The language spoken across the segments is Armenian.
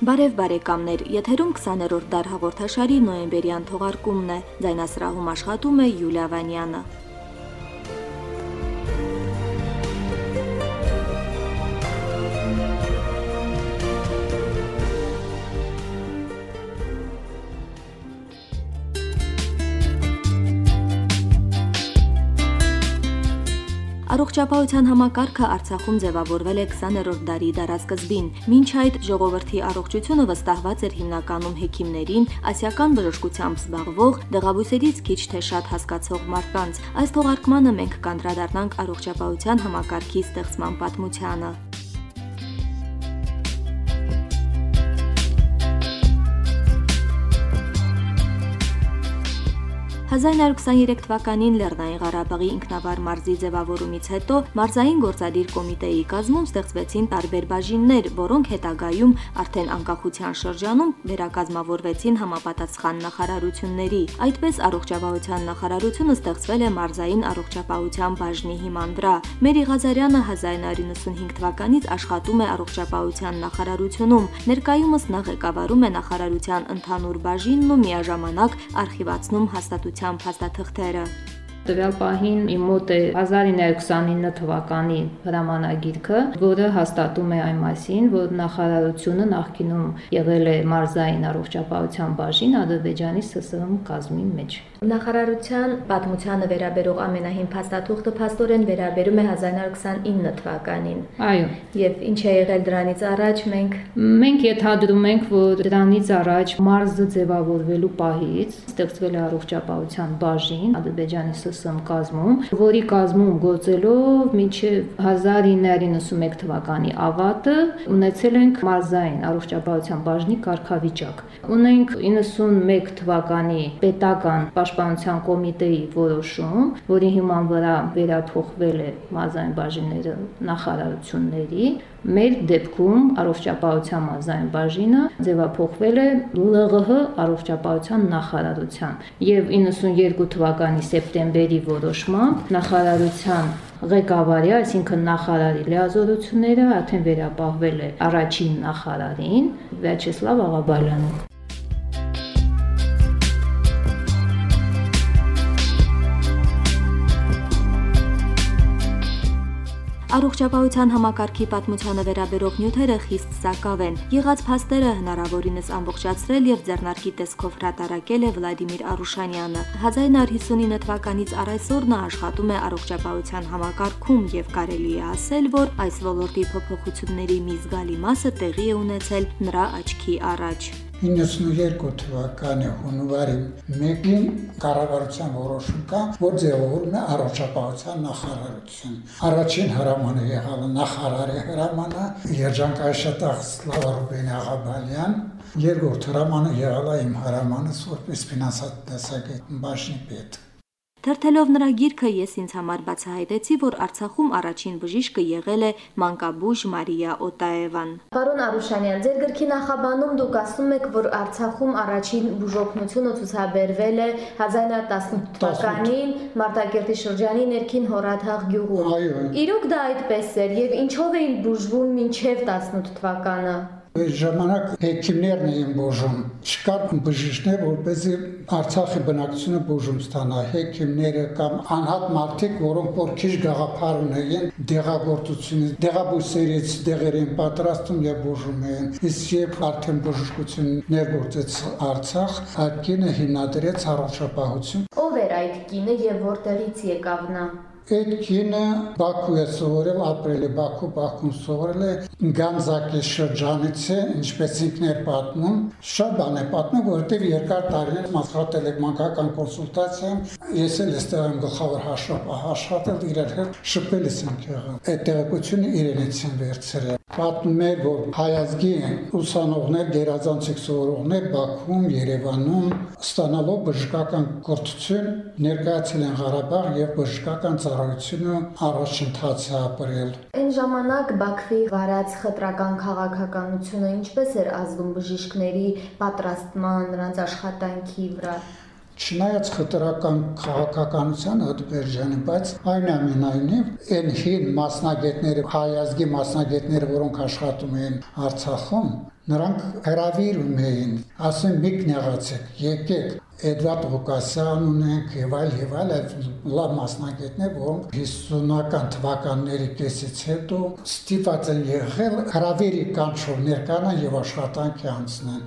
Բարև բարեկամներ, եթերում 20-րդ դար հաղորդաշարի նոյեմբերյան թողարկումն է, ձայնասրահում աշխատում է Յուլիա Վանյանը։ Առողջապահության համակարգը Արցախում ձևավորվել է 20-րդ դարի դարասկզբին։ Մինչ այդ ժողովրդի առողջությունը վստահված էր հիմնականում հեքիմներին, ասիական բժշկությամբ զբաղվող, դեղաբույսերից քիչ թե շատ հասկացող մարդկանց։ Այս թողարկմանը մենք կանդրադառնանք առողջապահության համակարգի ստեղծման պատմությանը։ 1923 թվականին Լեռնային Ղարաբաղի ինքնավար մարզի ձևավորումից հետո մարզային գործադիր կոմիտեի կազմում ստեղծվեցին տարբեր բաժիններ, որոնք հետագայում արդեն անկախության շրջանում վերակազմավորվեցին համապատասխան նախարարությունների։ Այդպես առողջապահության նախարարությունը ստեղծվել է մարզային առողջապահության բաժնի հիման վրա։ Մերի Ղազարյանը 1995 թվականից աշխատում է առողջապահության նախարարությունում։ Ներկայումս նա ղեկավարում է նախարարության ընդհանուր բաժինն ու միաժամանակ արխիվացնում հաստատության փաստաթղթերը։ Տվյալ պահին իմ մոտ է 1929 թվականի հրամանագիրքը, որը հաստատում է այն մասին, որ նախարարությունը նախկինում եղել է մարզային առողջապահության բաժին Ադրբեջանի ՍՍՀ կազմի մեջ։ Նախարարության պատմությանը վերաբերող ամենահին փաստաթուղթը փաստորեն վերաբերում է 1929 թվականին։ Այո։ Եվ ինչ է եղել դրանից առաջ մենք ենթադրում ենք, որ դրանից առաջ մարզը ձևավորվելու պահից ստեղծվել է առողջապահության բաժին Ադրբեջանի ՍՍՀ կազմում, որի կազմում գործելով մինչև 1991 թվականի ավարտը ունեցել ենք մարզային առողջապահության բաժնի կարգավիճակ։ Ունենք 91 թվականի պետական պաշտպանության կոմիտեի որոշում, որի հիման վրա վերափոխվել է մարզային բաժինները նախարարությունների։ Մեր դեպքում առողջապահության մարզային բաժինը ձևափոխվել է ԼՂՀ առողջապահության նախարարության եւ 92 թվականի սեպտեմբերի որոշմամբ նախարարության ղեկավարի, այսինքն նախարարի լիազորությունները արդեն վերապահվել է առաջին նախարարին Վիաչեսլավ Աղաբալյանին։ Առողջապահության համակարգի պատմությանը վերաբերող նյութերը խիստ սակավ են։ Եղած փաստերը հնարավորինս ամբողջացրել եւ ձեռնարկի տեսքով հրատարակել է Վլադիմիր Արուշանյանը։ 1959 թվականից առ այսօր նա աշխատում է առողջապահության համակարգում եւ կարելի է ասել, որ այս ոլորտի փոփոխությունների մի զգալի մասը տեղի է ունեցել նրա աչքի առաջ։ 92 թվականի հունվարի 1-ին կառավարության որոշում կա, որ ձևավորում է առողջապահության նախարարություն։ Առաջին հրամանը եղավ նախարարի հրամանը, երջանկայաշտախ Սլավա Ռուբեն Աղաբալյան, երկրորդ հրամանը եղավ իմ հրամանս որպես ֆինանսատեսագետ բաժնի պետ։ Թերթելով նրա գիրքը ես ինձ համար բացահայտեցի, որ Արցախում առաջին բժիշկը եղել է մանկաբույժ Մարիա Օտաևան։ Պարոն Արուշանյան, ձեր գրքի նախաբանում դուք ասում եք, որ Արցախում առաջին բուժօգնությունը ցուցաբերվել է 1918 թվականին Մարտակերտի շրջանի ներքին Հորաթաղ գյուղում։ Իրոք դա այդպես էր եւ ինչով էին բուժվում մինչեւ 18 թվականը։ Այս ժամանակ հեքիմներն էին բուժում, չկար բժիշկներ, որպեսզի Արցախի բնակչությունը բուժում ստանա, հեքիմները կամ անհատ մարդիկ, որոնք որ քիչ գաղափար ունեին դեղագործությունից, դեղաբույսերից դեղեր են պատրաստում եւ բուժում էին։ Իսկ երբ արդեն բժշկություն ներգործեց Արցախ, այդ կինը հիմնադրեց առողջապահություն։ Ով էր այդ կինը եւ որտեղից եկավ նա։ Այդ կինը Բաքու է սովորել, ապրել է Բաքվում սովորել է Գանձակի շրջանից է, ինչպես ինքն էր պատմում, շատ բան է պատմում, որովհետև երկար տարիներ աշխատել է մանկական կոնսուլտացիայում, ես էլ այստեղ եմ գլխավոր աշխատել, իրար հետ շփվելիս ենք եղել։ Այդ տեղեկությունը իրենից են վերցրել։ Պատմում էր, որ հայազգի ուսանողներ, գերազանցիկ սովորողներ Բաքվում, Երևանում ստանալով բժշկական կրթություն ներկայացել են Ղարաբաղ եւ բժշկական ծառայությունը առաջընթաց է ապրել։ Այն ժամանակ Բաքվի վարած խտրական քաղաքականությունը ինչպես էր ազդում բժիշկների պատրաստման, նրանց աշխատանքի վրա։ Չնայած խտրական քաղաքականության հդբերժանի, բայց այնուամենայնիվ այն հին մասնագետները, հայազգի մասնագետները, որոնք աշխատում էին Արցախում, նրանք հրավիրում էին, ասում մի կնեղացեք, եկեք Էդվարդ Ղուկասյան ունենք եւ այլ լավ մասնագետներ, որոնք 50-ական թվականների կեսից հետո ստիպված են եղել հրավերի կանչով ներկանան եւ աշխատանքի անցնեն։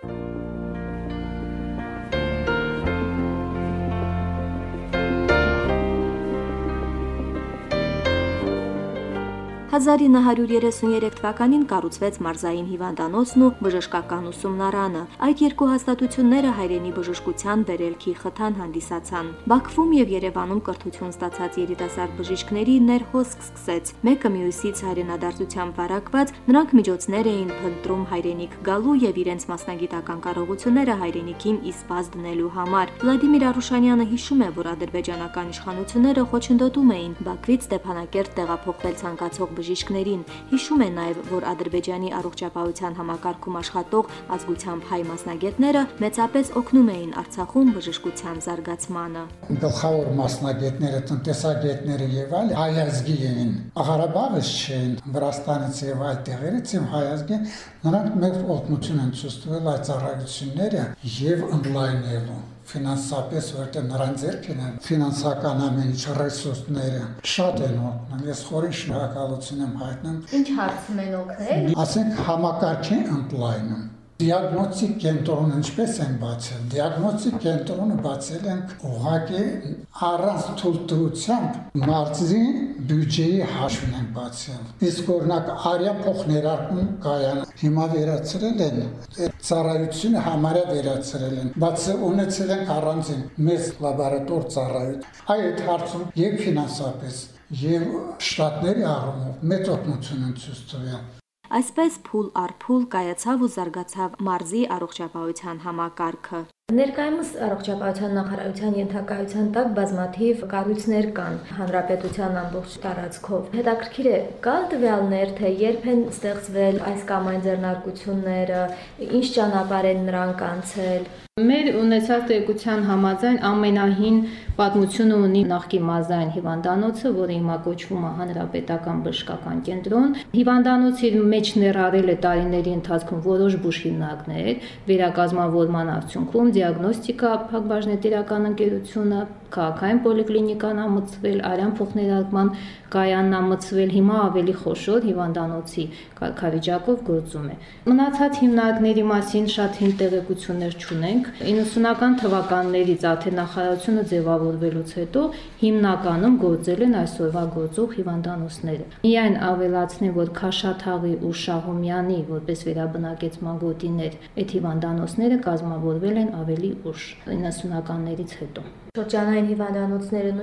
1933 թվականին կառուցվեց մարզային հիվանդանոցն ու բժշկական ուսումնարանը։ Այդ երկու հաստատությունները հայրենի բժշկության վերելքի խթան հանդիսացան։ Բաքվում եւ Երևանում կրթություն ստացած երիտասարդ բժիշկների ներհոսք սկսեց։ Մեկը մյուսից հայրենադարձությամբ վարակված, նրանք միջոցներ էին փնտրում հայրենիք գալու եւ իրենց մասնագիտական կարողությունները հայրենիքին իսպազ դնելու համար։ Վլադիմիր Արուշանյանը հիշում է, որ ադրբեջանական իշխանությունները խոչընդոտում էին Բաքվից Ստեփանակերտ տեղափոխվել ցանկացող բժիշկներին։ Հիշում է նաև, որ Ադրբեջանի առողջապահության համակարգում աշխատող ազգությամբ հայ մասնագետները մեծապես օգնում էին Արցախում բժշկության զարգացմանը։ Գլխավոր մասնագետները, տնտեսագետները եւ այլ հայազգի էին։ Ղարաբաղից չէին, Վրաստանից եւ այլ տեղերից իմ հայազգի, նրանք մեծ օգնություն են ցույց տվել այդ ծառայությունները եւ ընդլայնելու ֆինանսապես, որտեղ նրանց ձեռքին են ֆինանսական ամեն ինչ ռեսուրսները շատ են օգնում։ Ես խորին շնորհակալություն եմ հայտնում։ Ինչ հարցում են օգնել։ Ասենք համակարգի ընդլայնում։ Դիագնոստիկ կենտրոնը ինչպես են բացել։ Դիագնոստիկ կենտրոնը բացել են ուղղակի առանց թույլտվությամբ մարզի բյուջեի հաշվին են բացել։ Իսկ օրինակ արյան փոխներարկում կայանը հիմա վերացրել են, ծառայությունը համարյա վերացրել են, բայց ունեցել են առանձին մեծ լաբորատոր ծառայություն։ Այդ հարցում եւ ֆինանսապես եւ շտատների առումով մեծ օգնություն են ցույց տվել։ Այսպես փուլ առ փուլ կայացավ ու զարգացավ մարզի առողջապահության համակարգը։ Ներկայումս առողջապահության նախարարության ենթակայության տակ բազմաթիվ կառույցներ կան հանրապետության ամբողջ տարածքով։ Հետաքրքիր է, կան տվյալներ, թե երբ են ստեղծվել այս կամ այն ձեռնարկությունները, ինչ ճանապարհ են նրանք անցել։ Մեր ունեցած տեղեկության համաձայն ամենահին պատմությունը ունի նախկին մարզային հիվանդանոցը, որը հիմա կոչվում է Հանրապետական բժշկական կենտրոն։ Հիվանդանոցի մեջ ներառել է տարիների ընթացքում որոշ բուժհիմնարկներ, վերակազմավորման արդյունքում դիագնոստիկա փակbaşնետիրական ընկերությունը, քաղաքային պոլիկլինիկան ամծվել, արյան փոխներարկման կայանն ամծվել, հիմա ավելի խոշոր հիվանդանոցի կարգավիճակով գործում է։ Մնացած հիմնարկների մասին շատ հին տեղեկություններ չունենք։ 90-ական թվականներից արդեն նախարարությունը ձևավորվելուց հետո հիմնականում գործել են այսօրվա գործող հիվանդանոցները։ Միայն ավելացնեմ, որ Քաշաթաղի ու Շահումյանի որպես վերաբնակեցման գոտիներ այդ հիվանդանոցները կազմավորվել են ավելի ուշ 90-ականներից հետո։ Շրջանային հիվանդանոցները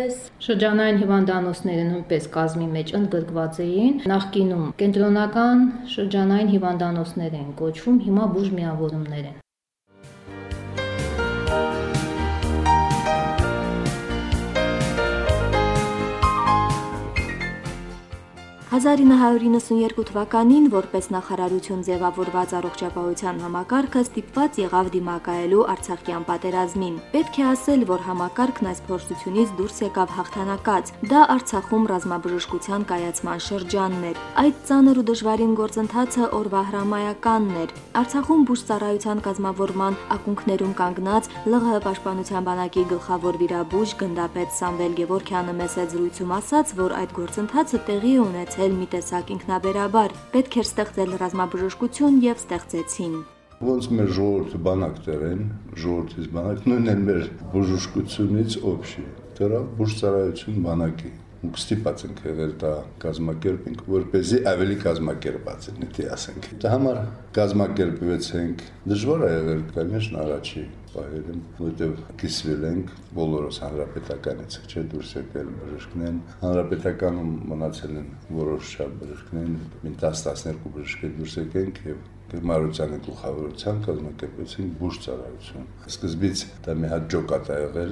նույնպես կազմի մեջ ընդգրկված էին։ Նախկինում կենտրոնական շրջանային հիվանդանոցներ են կոչվում, հիմա բուժմիավորումներ են։ 1992 թվականին որպես նախարարություն ձևավորված առողջապահության համակարգը ստիպված եղավ դիմակայելու Արցախյան պատերազմին։ Պետք է ասել, որ համակարգն այս փորձությունից դուրս եկավ հաղթանակած։ Դա Արցախում ռազմաբժշկության կայացման շրջանն էր։ Այդ ծանր ու դժվարին գործընթացը օրվա հրամայականն էր։ Արցախում բուժծառայության կազմավորման ակունքներում կանգնած ԼՂՀ պաշտպանության բանակի գլխավոր վիրաբույժ գնդապետ Սամվել Գևորգյանը մեծ զրույցում ասաց, որ այդ գործընթացը տեղի է ունեցել մի տեսակ ինքնաբերաբար, պետք էր ստեղծել ռազմաբժշկություն եւ ստեղծեցին։ Ոնց մեր ժողովուրդը բանակ դրեն, ժողովրդից բանակ նույնն են մեր բժշկությունից օբշի, դրա բուժծառայություն բանակի։ Մենք ստիպած ենք եղել դա կազմակերպենք, որպեսզի ավելի կազմակերպված լինի, թե ասենք։ Դա համար կազմակերպվեցինք, դժվար է եղել, конечно, առաջի պահերում, որտեղ կիսվել ենք բոլորս հանրապետականից, չէ՞ դուրս եկել բժիշկներն, հանրապետականում մնացել են որոշ շատ բժիշկներ, 10-12 բժիշկներ դուրս եկենք եւ Մարությանի գլխավորությամբ կազմակերպեցին բուժծառայություն։ Սկզբից դա մի հատ ջոկատ ա եղել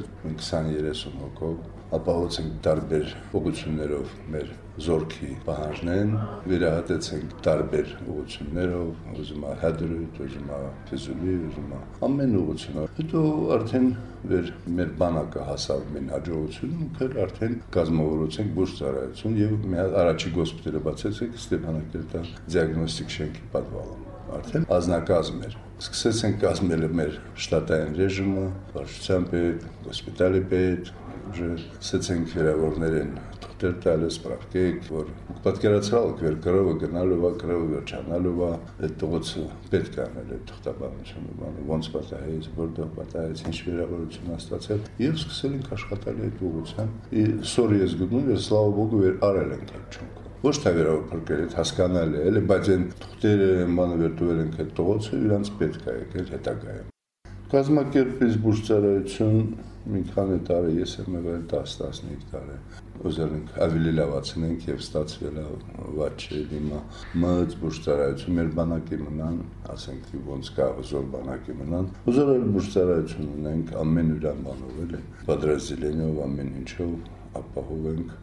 20-30 հոգով, ապահովեցինք տարբեր ուղղություններով մեր զորքի պահանջներն, վերահատեցինք տարբեր ուղղություններով, ուզում ա հադրուտ, ուզում ա ֆիզուլի, ուզում ա ամեն ուղղությունով։ Հետո արդեն մեր բանակը հասավ մեն հաջողություն, ու արդեն կազմավորեցինք բուժծառայություն եւ մի հատ առաջի գոսպիտալը բացեցինք Ստեփանակերտի դիագնոստիկ շենքի պատվալում։ Արդեն ազնագազմ էր։ Սկսեցինք կազմել մեր շտատային ռեժիմը, վարչության պետ, հոսպիտալի պետ, սկսեցինք վիրավորներին թղթեր տալ, սպրավկեք, որ պատկերացրալ վեր գրովը գնալու է, գրովը վերջանալու է, այդ տղոցը պետք է անել այդ թղթաբանությունը, բանը ոնց պատահեց, որտեղ պատահեց, ինչ վիրավորություն ա ստացել, եւ սկսել ենք աշխատել այդ ուղղությամբ։ Սորի ես գտնում, ես слава Богу վեր արել ենք այդ չունքը։ Ոչ թե վերավոր փրկել է, հասկանալի է, բայց այն թղթերը բանը վերտուվել ենք այդ տղոցը, իրանց պետք է եկել հետագայում։ Կազմակերպից բուժծառայություն մի քանի տարի ես եմ եղել 10-15 տարի։ Ուզել ենք ավելի լավացնենք եւ ստացվել է վատ չէ հիմա մած բուժծառայություն մեր բանակի մնան, ասենք ոնց կա զոր բանակի մնան։ Ուզել եմ բուժծառայություն ունենք ամեն ուրան բանով էլ պատրաստելենով ամեն ինչով ապահովենք։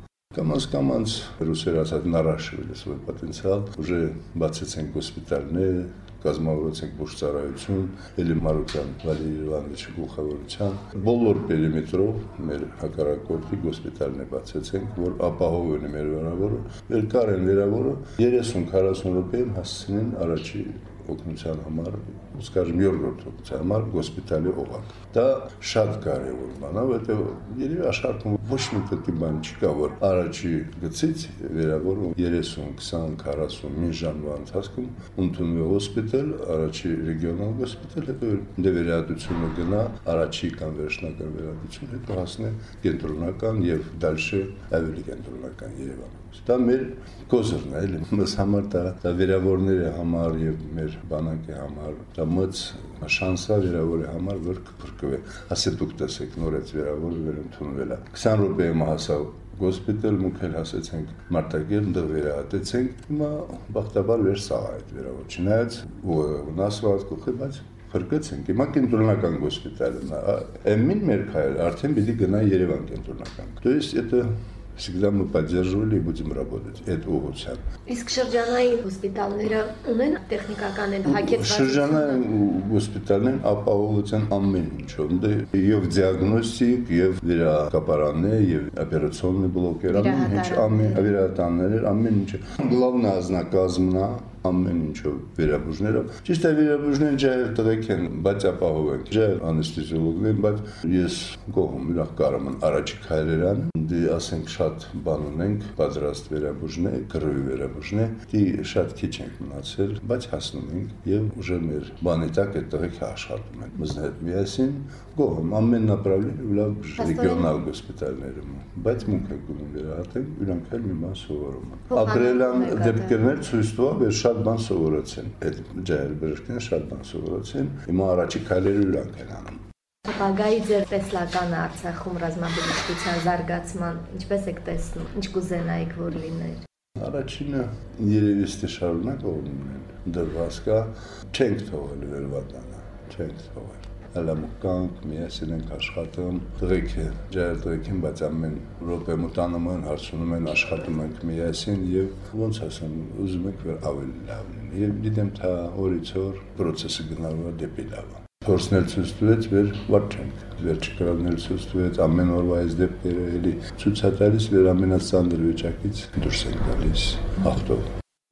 Կամաց ռուսեր ասած наращивали свой потенциал, уже բացեցինք հոսպիտալներ, կազմավորեցինք բուժծառայություն, Էլի Մարուկյան Վալերій Իվանովիչի գլխավորությամբ, բոլոր պերիմետրով մեր հակառակորդի հոսպիտալներ բացեցինք, որ ապահովեն մեր վիրավորը, երկար են վիրավորը 30-40 րոպեում հասցնեն առաջի օգնության համար, скажем, երկրորդ օգնության համար հոսպիտալի օղակ։ Դա շատ կարևոր բան է, որտեղ երևի աշխարհում ոչ մի պետք բան չկա, որ առաջի գծից վերավորում 30, 20, 40 մի ժամվա ընթացքում ընդունվի հոսպիտալ, առաջի ռեգիոնալ հոսպիտալ, հետո դե վերահատությունը գնա, առաջի կամ վերջնական վերահատություն, հետո հասնի կենտրոնական եւ դալշե ավելի կենտրոնական Երևան։ Դա մեր կոզերն է, էլի մեզ համար դա վերավորների համար եւ մեր բանակի համար, դա մեծ շանսա վերավորի համար որ կփրկվի։ Ասե դուք տեսեք նորից վերավորը վերընդունվել է։ 20 րոպեում հասավ հոսպիտալ, մուքել հասեցինք Մարտակերտ, դեռ վերահատեցինք։ Հիմա բախտաբար վեր սա այդ վերավոր չնայած վնասված կողքը, բայց փրկեցինք։ Հիմա կենտրոնական հոսպիտալն է։ Էմին մեր քայլ արդեն պիտի գնա Երևան կենտրոնական։ То есть это всегда мы поддерживали и будем работать այդ ուղղությամբ։ Իսկ շրջանային հոսպիտալները ունեն տեխնիկական հագեցված։ Շրջանային հոսպիտալներն ապահովության ամեն ինչով, եւ դիագնոստիկ, եւ վերակապարաններ, եւ օպերացիոնный բլոկեր, ամեն վերատաններ, ամեն ինչ։ Главное ազնագազմն է ամեն ինչով վերաբուժներով։ Ճիշտ է վերաբուժներն ջայր տղեկ են, բայց ապահով են։ Ջայր անեստեզիոլոգներ, բայց ես գոհում իրախ կարամ առաջի քայլեր անեմ, դե ասենք շատ բան ունենք, պատրաստ վերաբուժներ, կռվի վերաբուժներ, դի շատ քիչ ենք մնացել, բայց հասնում ենք եւ ուժը մեր բանի տակ այդ տղեկ աշխատում են։ Մեզ հետ միասին գոհում ամեն направление լավ ռեգիոնալ հոսպիտալներում, բայց մունք է գնում վերահատեն, իրանք էլ մի բան սովորում են։ Ապրելան դեպքերներ ցույց տվավ, շատ բան սովորեցին, այդ ջայր բժիշկները շատ բան սովորեցին, հիմա առաջի քայլերը իրանք են անում։ Ապագայի ձեր տեսլականը Արցախում ռազմաբժշկության զարգացման ինչպես եք տեսնում, ինչ կուզենայիք որ լիներ։ Առաջինը երևի ստի շարունակողն ունեն, դրված կա, չենք թողել վերվատանը, չենք թողել։ Հալամուկանք, միասին ենք աշխատում, տղեքը, ջայր տղեքին, բայց ամեն րոպե մտանում են, հարցնում են, աշխատում ենք միասին եւ ոնց ասեմ, ուզում ենք որ ավելի լավ լինի։ Եվ գիտեմ թե օրից օր process-ը գնալու է դեպի լավ։ Փորձնել ցույց տվեց վեր վատ չենք, վերջի կրալներ ցույց տվեց ամեն օրվա այս դեպքերը էլի ցույց է տալիս վեր ամենածանր վիճակից դուրս են գալիս հաղթող։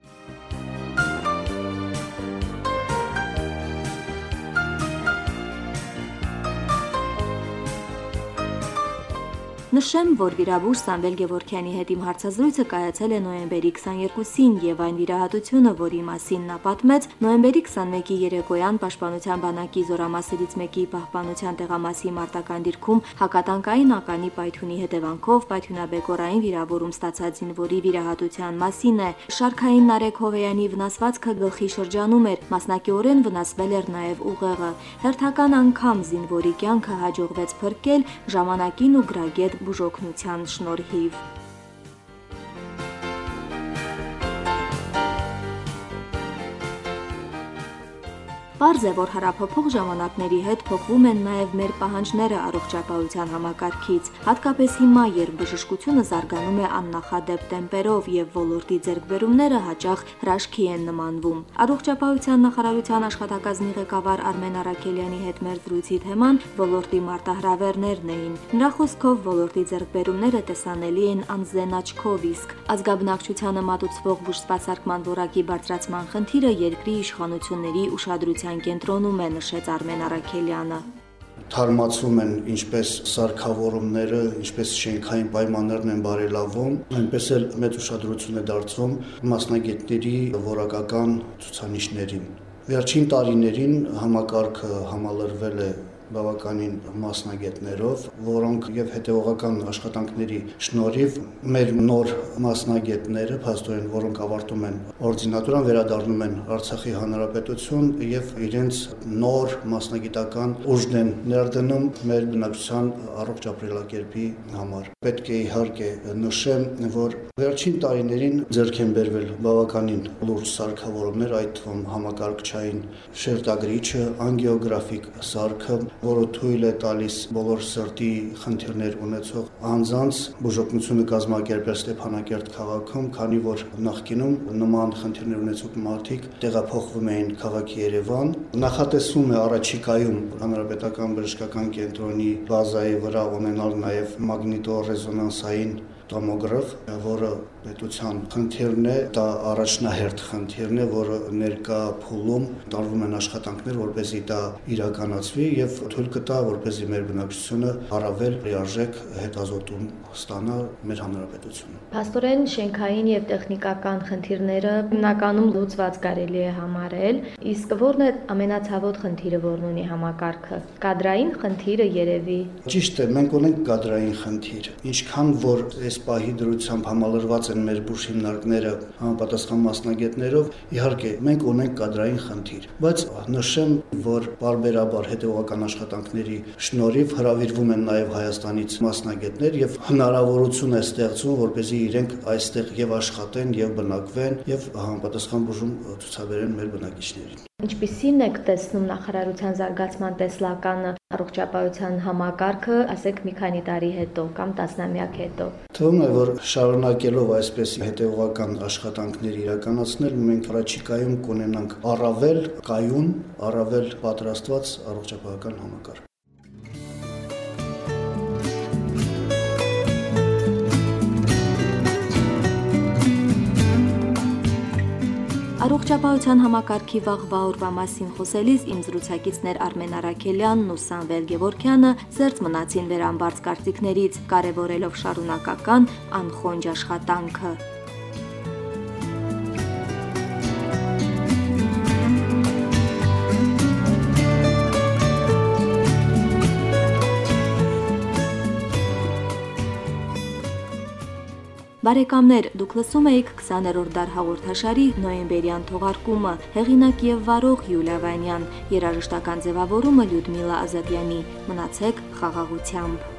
Նշեմ, որ վիրաբույժ Սամվել Գևորգյանի հետ իմ հարցազրույցը կայացել է նոյեմբերի 22-ին եւ այն վիրահատությունը, որի մասին նա պատմեց, նոյեմբերի 21-ի երեկոյան Պաշտպանության բանակի զորամասերից մեկի պահպանության տեղամասի մարտական դիրքում հակատանկային ականի պայթյունի հետևանքով պայթյունաբեկորային վիրավորում ստացած զինվորի վիրահատության մասին է։ Շարքային Նարեկ Հովեյանի վնասվածքը գլխի շրջանում էր, մասնակիորեն վնասվել էր նաեւ ուղեղը։ Հերթական անգամ զինվորի կյանքը հաջողվեց փրկել ժամանակին ու գրագետ բուժօգնության շնորհիվ։ Պարզ է, որ հարափոփող ժամանակների հետ փոխվում են նաև մեր պահանջները առողջապահության համակարգից, հատկապես հիմա, երբ բժշկությունը զարգանում է աննախադեպ տեմպերով եւ ոլորտի ձեռքբերումները հաճախ հրաշքի են նմանվում։ Առողջապահության նախարարության աշխատակազմի ղեկավար Արմեն Արաքելյանի հետ մեր զրույցի թեման ոլորտի մարտահրավերներն էին։ Նրա խոսքով ոլորտի ձեռքբերումները տեսանելի են անզեն աչքով, իսկ ազգաբնակչությանը մատուցվող բուժսպասարկման որակի բարձրացման խնդիրը երկրի իշխանությունների ուշադրության կենտրոնում է, նշեց Արմեն Արաքելյանը։ Թարմացվում են ինչպես սարքավորումները, ինչպես շենքային պայմաններն են բարելավում, այնպես էլ մեծ ուշադրություն է դարձվում մասնագետների որակական ցուցանիշներին։ Վերջին տարիներին համակարգը համալրվել է բավականին մասնագետներով, որոնք եւ հետեւողական աշխատանքների շնորհիվ մեր նոր մասնագետները, փաստորեն, որոնք ավարտում են օրդինատուրան, վերադառնում են Արցախի Հանրապետություն եւ իրենց նոր մասնագիտական ուժն են ներդնում մեր բնակչության առողջ ապրելակերպի համար։ Պետք է իհարկե նշեմ, որ վերջին տարիներին ձեռք են բերվել բավականին լուրջ սարքավորումներ, այդ թվում համակարգչային շերտագրիչը, անգիոգրաֆիկ սարքը, որը թույլ է տալիս բոլոր սրտի խնդիրներ ունեցող անձանց բուժօգնությունը կազմակերպել Ստեփանակերտ քաղաքում, քանի որ նախկինում նման խնդիրներ ունեցող մարդիկ տեղափոխվում էին քաղաքի Երևան։ Նախատեսվում է առաջիկայում Հանրապետական բժշկական կենտրոնի բազայի վրա ունենալ նաև մագնիտոռեզոնանսային տոմոգրաֆ, որը պետության խնդիրն է, դա առաջնահերթ խնդիրն է, որը ներկա փուլում տարվում են աշխատանքներ, որպեսզի դա իրականացվի եւ թույլ կտա, որպեսզի մեր բնակչությունը առավել լիարժեք հետազոտում ստանա մեր հանրապետությունում։ Փաստորեն շենքային եւ տեխնիկական խնդիրները հիմնականում լուծված կարելի է համարել, իսկ որն է ամենացավոտ խնդիրը, որն ունի համակարգը։ Կադրային խնդիրը երևի։ Ճիշտ է, մենք ունենք կադրային խնդիր, ինչքան որ պահի դրությամբ համալրված են մեր բուժ հիմնարկները համապատասխան մասնագետներով, իհարկե մենք ունենք կադրային խնդիր, բայց նշեմ, որ բարբերաբար հետևողական աշխատանքների շնորհիվ հրավիրվում են նաև Հայաստանից մասնագետներ եւ հնարավորություն է ստեղծվում, որպեսզի իրենք այստեղ եւ աշխատեն եւ բնակվեն եւ համապատասխան բուժում ցուցաբերեն մեր բնակիչներին։ Ինչպիսին եք տեսնում նախարարության զարգացման տեսլականը, առողջապահության համակարգը, ասեք մի քանի տարի հետո կամ տասնամյակ հետո։ Թվում է, որ շարունակելով այսպես հետևողական աշխատանքներ իրականացնել, մենք առաջիկայում կունենանք առավել կայուն, առավել պատրաստված առողջապահական համակարգ։ Առողջապահության համակարգի վաղվա օրվա մասին խոսելիս իմ զրուցակիցներ Արմեն Արաքելյանն ու Սամվել Գևորգյանը զերծ մնացին վերամբարձ կարծիքներից, կարևորելով շարունակական անխոնջ աշխատանքը։ Բարեկամներ, դուք լսում էիք 20-րդ դար հաղորդաշարի նոյեմբերյան թողարկումը, հեղինակ եւ վարող Յուլիա Վանյան, երաժշտական ձևավորումը Լյուդմիլա Ազատյանի։ Մնացեք խաղաղությամբ։